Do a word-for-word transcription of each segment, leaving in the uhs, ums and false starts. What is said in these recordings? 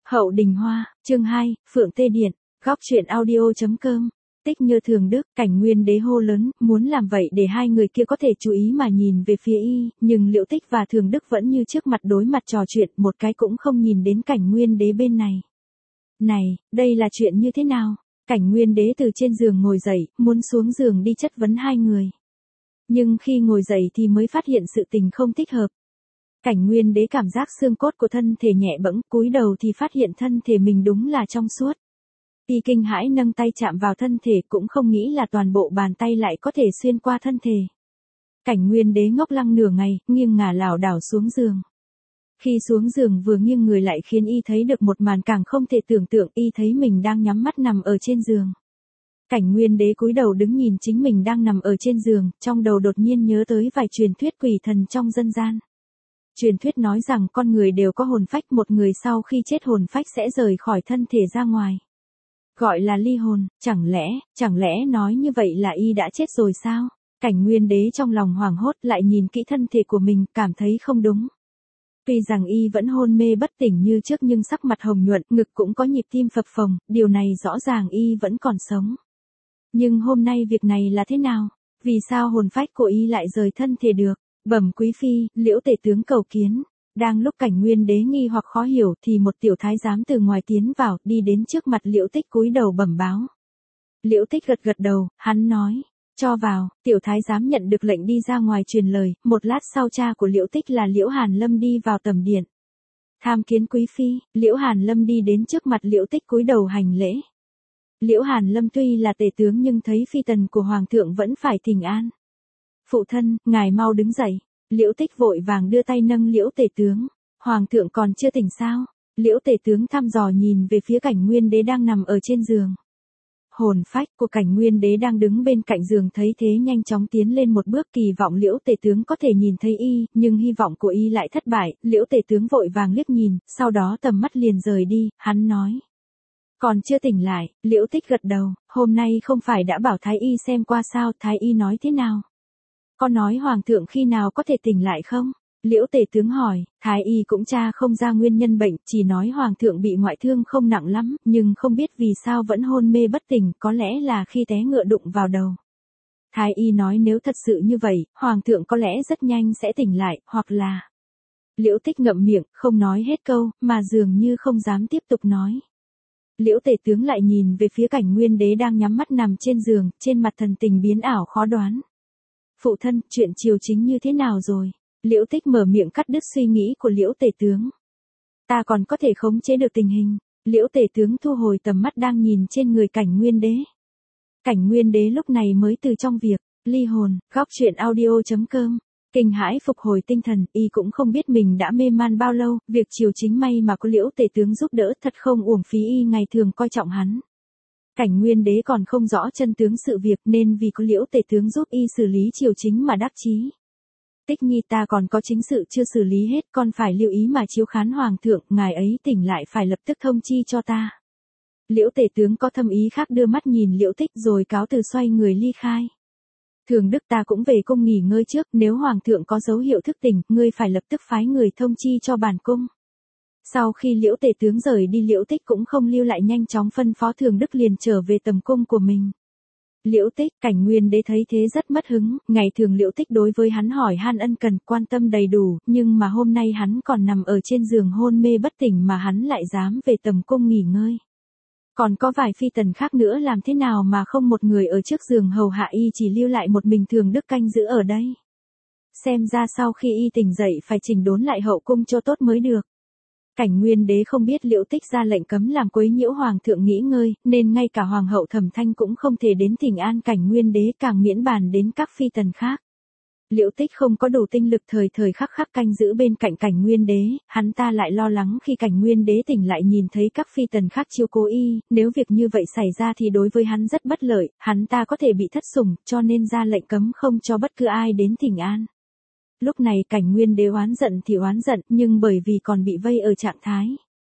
Hậu Đình Hoa, chương hai, Phượng Tê Điện, góc truyện audio.com. Tích Như Thường Đức, Cảnh Nguyên Đế hô lớn, muốn làm vậy để hai người kia có thể chú ý mà nhìn về phía y, nhưng Liễu Tích và Thường Đức vẫn như trước mặt đối mặt trò chuyện, một cái cũng không nhìn đến Cảnh Nguyên Đế bên này. Này, đây là chuyện như thế nào? Cảnh Nguyên Đế từ trên giường ngồi dậy, muốn xuống giường đi chất vấn hai người. Nhưng khi ngồi dậy thì mới phát hiện sự tình không thích hợp. Cảnh Nguyên Đế cảm giác xương cốt của thân thể nhẹ bẫng, cúi đầu thì phát hiện thân thể mình đúng là trong suốt. Y kinh hãi nâng tay chạm vào thân thể, cũng không nghĩ là toàn bộ bàn tay lại có thể xuyên qua thân thể. Cảnh Nguyên Đế ngốc lăng nửa ngày, nghiêng ngả lảo đảo xuống giường. Khi xuống giường vừa nghiêng người lại khiến y thấy được một màn càng không thể tưởng tượng, y thấy mình đang nhắm mắt nằm ở trên giường. Cảnh Nguyên Đế cúi đầu đứng nhìn chính mình đang nằm ở trên giường, trong đầu đột nhiên nhớ tới vài truyền thuyết quỷ thần trong dân gian. Truyền thuyết nói rằng con người đều có hồn phách, một người sau khi chết hồn phách sẽ rời khỏi thân thể ra ngoài. Gọi là ly hồn, chẳng lẽ, chẳng lẽ nói như vậy là y đã chết rồi sao? Cảnh Nguyên Đế trong lòng hoảng hốt lại nhìn kỹ thân thể của mình, cảm thấy không đúng. Tuy rằng y vẫn hôn mê bất tỉnh như trước nhưng sắc mặt hồng nhuận, ngực cũng có nhịp tim phập phồng, điều này rõ ràng y vẫn còn sống. Nhưng hôm nay việc này là thế nào? Vì sao hồn phách của y lại rời thân thể được? Bẩm quý phi, Liễu tể tướng cầu kiến. Đang lúc Cảnh Nguyên Đế nghi hoặc khó hiểu thì một tiểu thái giám từ ngoài tiến vào, đi đến trước mặt Liễu Tích cúi đầu bẩm báo. Liễu Tích gật gật đầu, hắn nói, cho vào. Tiểu thái giám nhận được lệnh đi ra ngoài truyền lời, một lát sau cha của Liễu Tích là Liễu Hàn Lâm đi vào tầm điện. Tham kiến quý phi. Liễu Hàn Lâm đi đến trước mặt Liễu Tích cúi đầu hành lễ. Liễu Hàn Lâm tuy là tể tướng nhưng thấy phi tần của hoàng thượng vẫn phải thỉnh an. Phụ thân, ngài mau đứng dậy. Liễu Tích vội vàng đưa tay nâng Liễu tể tướng. Hoàng thượng còn chưa tỉnh sao? Liễu tể tướng thăm dò nhìn về phía Cảnh Nguyên Đế đang nằm ở trên giường. Hồn phách của Cảnh Nguyên Đế đang đứng bên cạnh giường thấy thế nhanh chóng tiến lên một bước, kỳ vọng Liễu tể tướng có thể nhìn thấy y, nhưng hy vọng của y lại thất bại. Liễu tể tướng vội vàng liếc nhìn, sau đó tầm mắt liền rời đi, hắn nói. Còn chưa tỉnh lại. Liễu Tích gật đầu, hôm nay không phải đã bảo Thái y xem qua sao, Thái y nói thế nào? Có nói hoàng thượng khi nào có thể tỉnh lại không? Liễu tể tướng hỏi. Thái y cũng tra không ra nguyên nhân bệnh, chỉ nói hoàng thượng bị ngoại thương không nặng lắm, nhưng không biết vì sao vẫn hôn mê bất tỉnh, có lẽ là khi té ngựa đụng vào đầu. Thái y nói nếu thật sự như vậy, hoàng thượng có lẽ rất nhanh sẽ tỉnh lại, hoặc là... Liễu Tích ngậm miệng, không nói hết câu, mà dường như không dám tiếp tục nói. Liễu tể tướng lại nhìn về phía Cảnh Nguyên Đế đang nhắm mắt nằm trên giường, trên mặt thần tình biến ảo khó đoán. Phụ thân, chuyện triều chính như thế nào rồi? Liễu Tích mở miệng cắt đứt suy nghĩ của Liễu tể tướng. Ta còn có thể khống chế được tình hình. Liễu tể tướng thu hồi tầm mắt đang nhìn trên người Cảnh Nguyên Đế. Cảnh Nguyên Đế lúc này mới từ trong việc ly hồn, góc truyện audio.com. Kinh hãi phục hồi tinh thần, y cũng không biết mình đã mê man bao lâu, việc triều chính may mà có Liễu tể tướng giúp đỡ, thật không uổng phí y ngày thường coi trọng hắn. Cảnh Nguyên Đế còn không rõ chân tướng sự việc nên vì có Liễu tể tướng giúp y xử lý triều chính mà đắc chí. Tích Nhi, ta còn có chính sự chưa xử lý hết, con phải lưu ý mà chiếu khán hoàng thượng, ngài ấy tỉnh lại phải lập tức thông chi cho ta. Liễu tể tướng có thâm ý khác đưa mắt nhìn Liễu Tích rồi cáo từ xoay người ly khai. Thường Đức, ta cũng về cung nghỉ ngơi trước, nếu hoàng thượng có dấu hiệu thức tỉnh, ngươi phải lập tức phái người thông chi cho bản cung. Sau khi Liễu tể tướng rời đi, Liễu Tích cũng không lưu lại, nhanh chóng phân phó Thường Đức liền trở về tầm cung của mình. Liễu Tích, Cảnh Nguyên Đế thấy thế rất mất hứng, ngày thường Liễu Tích đối với hắn hỏi han ân cần, quan tâm đầy đủ, nhưng mà hôm nay hắn còn nằm ở trên giường hôn mê bất tỉnh mà hắn lại dám về tầm cung nghỉ ngơi. Còn có vài phi tần khác nữa, làm thế nào mà không một người ở trước giường hầu hạ y, chỉ lưu lại một mình Thường Đức canh giữ ở đây. Xem ra sau khi y tỉnh dậy phải chỉnh đốn lại hậu cung cho tốt mới được. Cảnh Nguyên Đế không biết Liễu Tích ra lệnh cấm làm quấy nhiễu hoàng thượng nghỉ ngơi, nên ngay cả hoàng hậu Thẩm Thanh cũng không thể đến thỉnh an Cảnh Nguyên Đế, càng miễn bàn đến các phi tần khác. Liễu Tích không có đủ tinh lực thời thời khắc khắc canh giữ bên cạnh Cảnh Nguyên Đế, hắn ta lại lo lắng khi Cảnh Nguyên Đế tỉnh lại nhìn thấy các phi tần khác chiếu cố y, nếu việc như vậy xảy ra thì đối với hắn rất bất lợi, hắn ta có thể bị thất sủng, cho nên ra lệnh cấm không cho bất cứ ai đến thỉnh an. Lúc này Cảnh Nguyên Đế oán giận thì oán giận, nhưng bởi vì còn bị vây ở trạng thái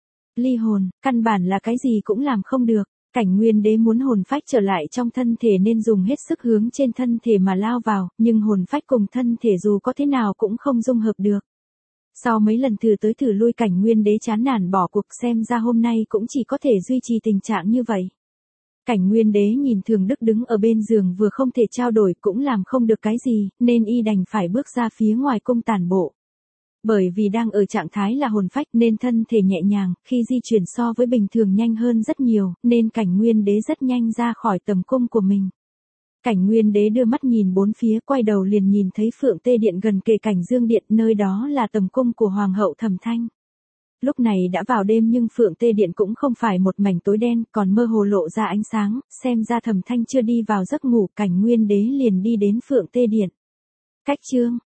ly hồn, căn bản là cái gì cũng làm không được. Cảnh Nguyên Đế muốn hồn phách trở lại trong thân thể nên dùng hết sức hướng trên thân thể mà lao vào, nhưng hồn phách cùng thân thể dù có thế nào cũng không dung hợp được. Sau mấy lần thử tới thử lui, Cảnh Nguyên Đế chán nản bỏ cuộc, xem ra hôm nay cũng chỉ có thể duy trì tình trạng như vậy. Cảnh Nguyên Đế nhìn Thường Đức đứng ở bên giường vừa không thể trao đổi cũng làm không được cái gì, nên y đành phải bước ra phía ngoài cung tản bộ. Bởi vì đang ở trạng thái là hồn phách nên thân thể nhẹ nhàng, khi di chuyển so với bình thường nhanh hơn rất nhiều, nên Cảnh Nguyên Đế rất nhanh ra khỏi tầm cung của mình. Cảnh Nguyên Đế đưa mắt nhìn bốn phía, quay đầu liền nhìn thấy Phượng Tê Điện gần kề Cảnh Dương Điện, nơi đó là tầm cung của Hoàng hậu Thẩm Thanh. Lúc này đã vào đêm nhưng Phượng Tê Điện cũng không phải một mảnh tối đen, còn mơ hồ lộ ra ánh sáng, xem ra Thẩm Thanh chưa đi vào giấc ngủ. Cảnh Nguyên Đế liền đi đến Phượng Tê Điện. Cách chương